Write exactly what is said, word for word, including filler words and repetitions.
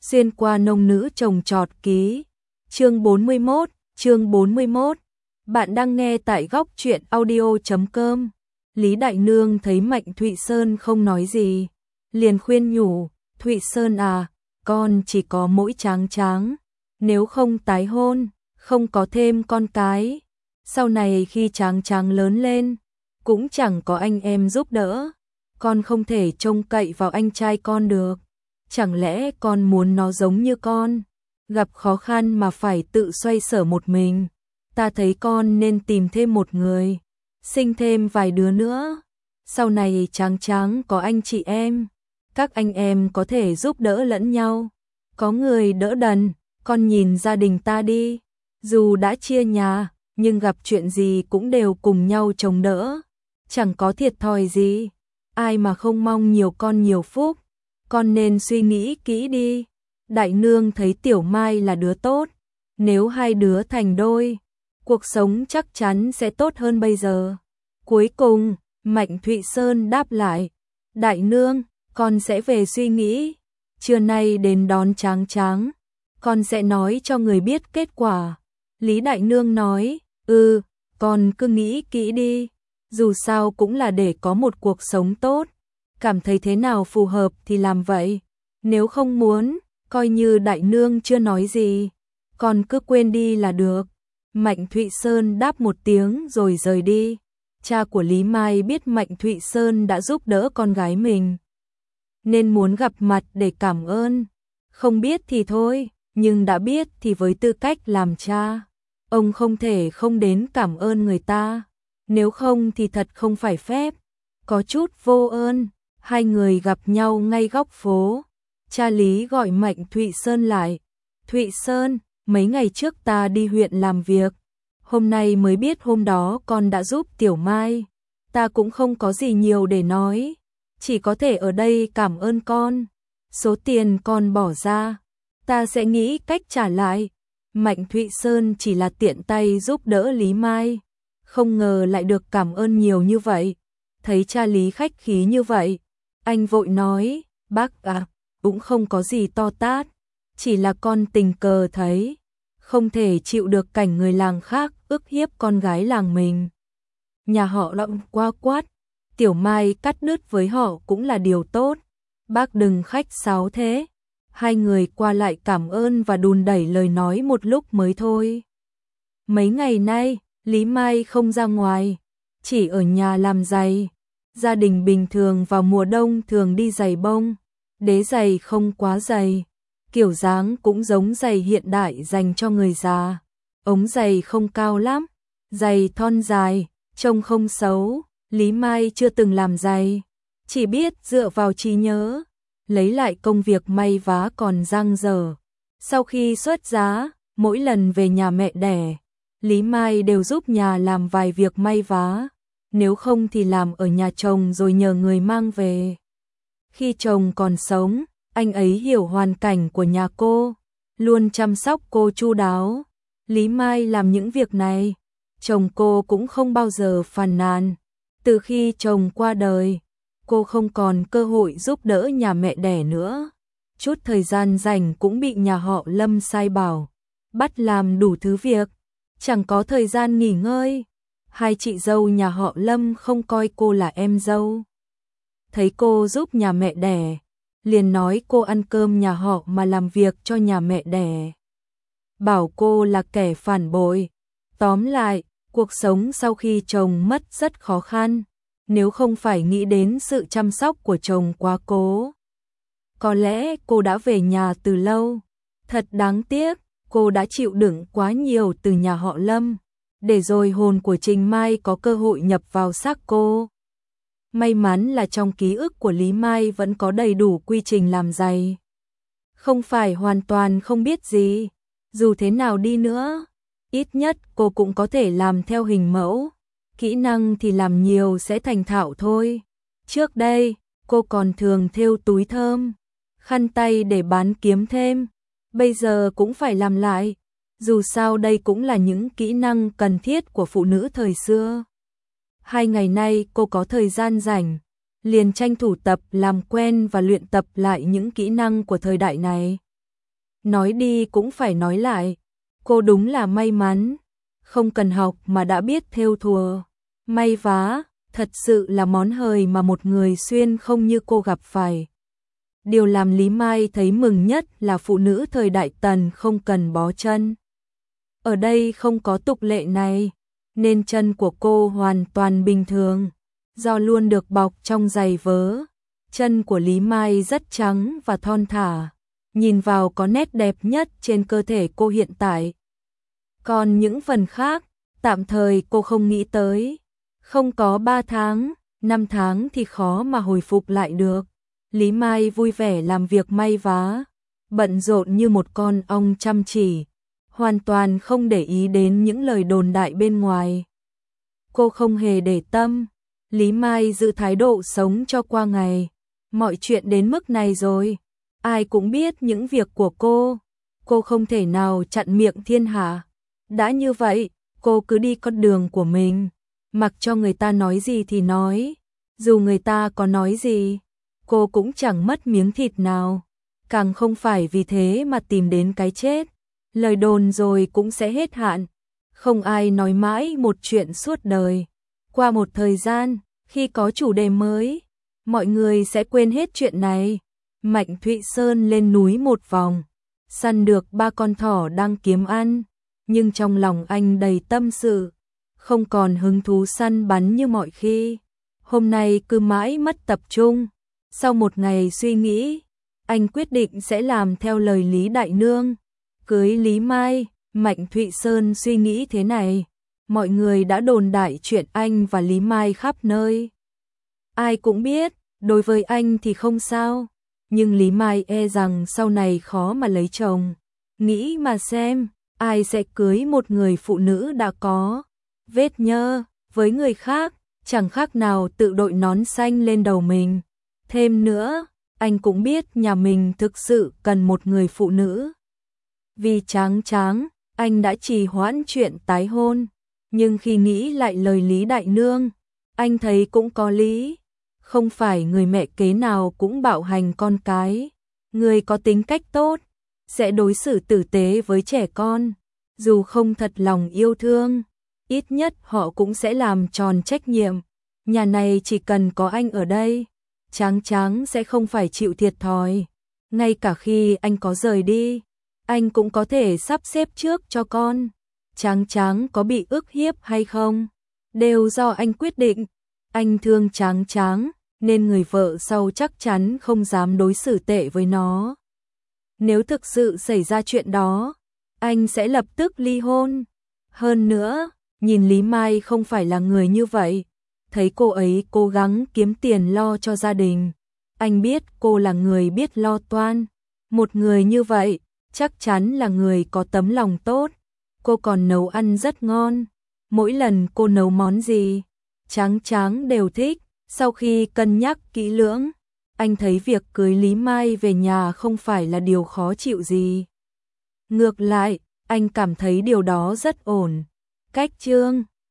Xuyên qua nông nữ trồng trọt ký. Chương bốn mươi mốt, chương bốn mươi mốt. Bạn đang nghe tại góc truyện audio chấm com. Lý Đại Nương thấy Mạnh Thụy Sơn không nói gì, liền khuyên nhủ, "Thụy Sơn à, con chỉ có mỗi Tráng Tráng, nếu không tái hôn, không có thêm con cái, sau này khi Tráng Tráng lớn lên, cũng chẳng có anh em giúp đỡ, con không thể trông cậy vào anh trai con được. Chẳng lẽ con muốn nó giống như con, gặp khó khăn mà phải tự xoay sở một mình? Ta thấy con nên tìm thêm một người, sinh thêm vài đứa nữa. Sau này Tráng Tráng có anh chị em, các anh em có thể giúp đỡ lẫn nhau, có người đỡ đần. Con nhìn gia đình ta đi, dù đã chia nhà, nhưng gặp chuyện gì cũng đều cùng nhau chống đỡ, chẳng có thiệt thòi gì. Ai mà không mong nhiều con nhiều phúc, con nên suy nghĩ kỹ đi." Đại Nương thấy Tiểu Mai là đứa tốt, nếu hai đứa thành đôi, cuộc sống chắc chắn sẽ tốt hơn bây giờ. Cuối cùng, Mạnh Thụy Sơn đáp lại, "Đại Nương, con sẽ về suy nghĩ, trưa nay đến đón Tráng Tráng, con sẽ nói cho người biết kết quả." Lý Đại Nương nói, "Ừ, con cứ nghĩ kỹ đi, dù sao cũng là để có một cuộc sống tốt, cảm thấy thế nào phù hợp thì làm vậy, nếu không muốn, coi như Đại Nương chưa nói gì, con cứ quên đi là được." Mạnh Thụy Sơn đáp một tiếng rồi rời đi. Cha của Lý Mai biết Mạnh Thụy Sơn đã giúp đỡ con gái mình, nên muốn gặp mặt để cảm ơn. Không biết thì thôi, nhưng đã biết thì với tư cách làm cha, ông không thể không đến cảm ơn người ta, nếu không thì thật không phải phép, có chút vô ơn. Hai người gặp nhau ngay góc phố. Cha Lý gọi Mạnh Thụy Sơn lại, "Thụy Sơn, mấy ngày trước ta đi huyện làm việc, hôm nay mới biết hôm đó con đã giúp Tiểu Mai, ta cũng không có gì nhiều để nói, chỉ có thể ở đây cảm ơn con. Số tiền con bỏ ra, ta sẽ nghĩ cách trả lại." Mạnh Thụy Sơn chỉ là tiện tay giúp đỡ Lý Mai, không ngờ lại được cảm ơn nhiều như vậy. Thấy cha Lý khách khí như vậy, anh vội nói, "Bác à, cũng không có gì to tát, chỉ là con tình cờ thấy, không thể chịu được cảnh người làng khác ức hiếp con gái làng mình. Nhà họ lộng quá quát, Tiểu Mai cắt đứt với họ cũng là điều tốt, bác đừng khách sáo thế." Hai người qua lại cảm ơn và đùn đẩy lời nói một lúc mới thôi. Mấy ngày nay, Lý Mai không ra ngoài, chỉ ở nhà làm giày. Gia đình bình thường vào mùa đông thường đi giày bông, đế giày không quá dày, kiểu dáng cũng giống giày hiện đại dành cho người già. Ống giày không cao lắm, giày thon dài, trông không xấu. Lý Mai chưa từng làm giày, chỉ biết dựa vào trí nhớ, lấy lại công việc may vá còn dang dở. Sau khi xuất giá, mỗi lần về nhà mẹ đẻ, Lý Mai đều giúp nhà làm vài việc may vá, nếu không thì làm ở nhà chồng rồi nhờ người mang về. Khi chồng còn sống, anh ấy hiểu hoàn cảnh của nhà cô, luôn chăm sóc cô chu đáo. Lý Mai làm những việc này, chồng cô cũng không bao giờ phàn nàn. Từ khi chồng qua đời, cô không còn cơ hội giúp đỡ nhà mẹ đẻ nữa. Chút thời gian rảnh cũng bị nhà họ Lâm sai bảo, bắt làm đủ thứ việc, chẳng có thời gian nghỉ ngơi. Hai chị dâu nhà họ Lâm không coi cô là em dâu. Thấy cô giúp nhà mẹ đẻ, liền nói cô ăn cơm nhà họ mà làm việc cho nhà mẹ đẻ, bảo cô là kẻ phản bội. Tóm lại, cuộc sống sau khi chồng mất rất khó khăn, nếu không phải nghĩ đến sự chăm sóc của chồng quá cố, có lẽ cô đã về nhà từ lâu. Thật đáng tiếc, cô đã chịu đựng quá nhiều từ nhà họ Lâm, để rồi hồn của Trình Mai có cơ hội nhập vào xác cô. May mắn là trong ký ức của Lý Mai vẫn có đầy đủ quy trình làm giày, không phải hoàn toàn không biết gì. Dù thế nào đi nữa, ít nhất cô cũng có thể làm theo hình mẫu, kỹ năng thì làm nhiều sẽ thành thạo thôi. Trước đây, cô còn thường thêu túi thơm, khăn tay để bán kiếm thêm, bây giờ cũng phải làm lại, dù sao đây cũng là những kỹ năng cần thiết của phụ nữ thời xưa. Hai ngày nay cô có thời gian rảnh, liền tranh thủ tập làm quen và luyện tập lại những kỹ năng của thời đại này. nói đi cũng phải nói lại, cô đúng là may mắn, không cần học mà đã biết thêu thùa, may vá, thật sự là món hời mà một người xuyên không như cô gặp phải. Điều làm Lý Mai thấy mừng nhất là phụ nữ thời đại Tần không cần bó chân. Ở đây không có tục lệ này, nên chân của cô hoàn toàn bình thường, do luôn được bọc trong giày vớ. Chân của Lý Mai rất trắng và thon thả, nhìn vào có nét đẹp nhất trên cơ thể cô hiện tại. Còn những phần khác, tạm thời cô không nghĩ tới. Không có ba tháng, năm tháng thì khó mà hồi phục lại được. Lý Mai vui vẻ làm việc may vá, bận rộn như một con ong chăm chỉ, hoàn toàn không để ý đến những lời đồn đại bên ngoài. Cô không hề để tâm, Lý Mai giữ thái độ sống cho qua ngày. Mọi chuyện đến mức này rồi, ai cũng biết những việc của cô, cô không thể nào chặn miệng thiên hạ. Đã như vậy, cô cứ đi con đường của mình, mặc cho người ta nói gì thì nói, dù người ta có nói gì, cô cũng chẳng mất miếng thịt nào, càng không phải vì thế mà tìm đến cái chết. Lời đồn rồi cũng sẽ hết hạn, không ai nói mãi một chuyện suốt đời. Qua một thời gian, khi có chủ đề mới, mọi người sẽ quên hết chuyện này. Mạnh Thụy Sơn lên núi một vòng, săn được ba con thỏ đang kiếm ăn, nhưng trong lòng anh đầy tâm sự, không còn hứng thú săn bắn như mọi khi. Hôm nay cứ mãi mất tập trung. Sau một ngày suy nghĩ, anh quyết định sẽ làm theo lời Lý Đại Nương, cưới Lý Mai. Mạnh Thụy Sơn suy nghĩ thế này, mọi người đã đồn đại chuyện anh và Lý Mai khắp nơi. Ai cũng biết, đối với anh thì không sao, nhưng Lý Mai e rằng sau này khó mà lấy chồng. Nghĩ mà xem, ai sẽ cưới một người phụ nữ đã có vết nhơ, với người khác, chẳng khác nào tự đội nón xanh lên đầu mình. Thêm nữa, anh cũng biết nhà mình thực sự cần một người phụ nữ. Vì Tráng Tráng, anh đã trì hoãn chuyện tái hôn, nhưng khi nghĩ lại lời Lý Đại Nương, anh thấy cũng có lý. Không phải người mẹ kế nào cũng bạo hành con cái, người có tính cách tốt, sẽ đối xử tử tế với trẻ con, dù không thật lòng yêu thương, ít nhất họ cũng sẽ làm tròn trách nhiệm. Nhà này chỉ cần có anh ở đây, Tráng Tráng sẽ không phải chịu thiệt thòi. Ngay cả khi anh có rời đi, anh cũng có thể sắp xếp trước cho con. Tráng Tráng có bị ức hiếp hay không, đều do anh quyết định. Anh thương Tráng Tráng, nên người vợ sau chắc chắn không dám đối xử tệ với nó. Nếu thực sự xảy ra chuyện đó, anh sẽ lập tức ly hôn. Hơn nữa, nhìn Lý Mai không phải là người như vậy. Thấy cô ấy cố gắng kiếm tiền lo cho gia đình, anh biết cô là người biết lo toan. Một người như vậy, chắc chắn là người có tấm lòng tốt. Cô còn nấu ăn rất ngon. Mỗi lần cô nấu món gì, Tráng Tráng đều thích. Sau khi cân nhắc kỹ lưỡng, anh thấy việc cưới Lý Mai về nhà không phải là điều khó chịu gì. Ngược lại, anh cảm thấy điều đó rất ổn. Cách chương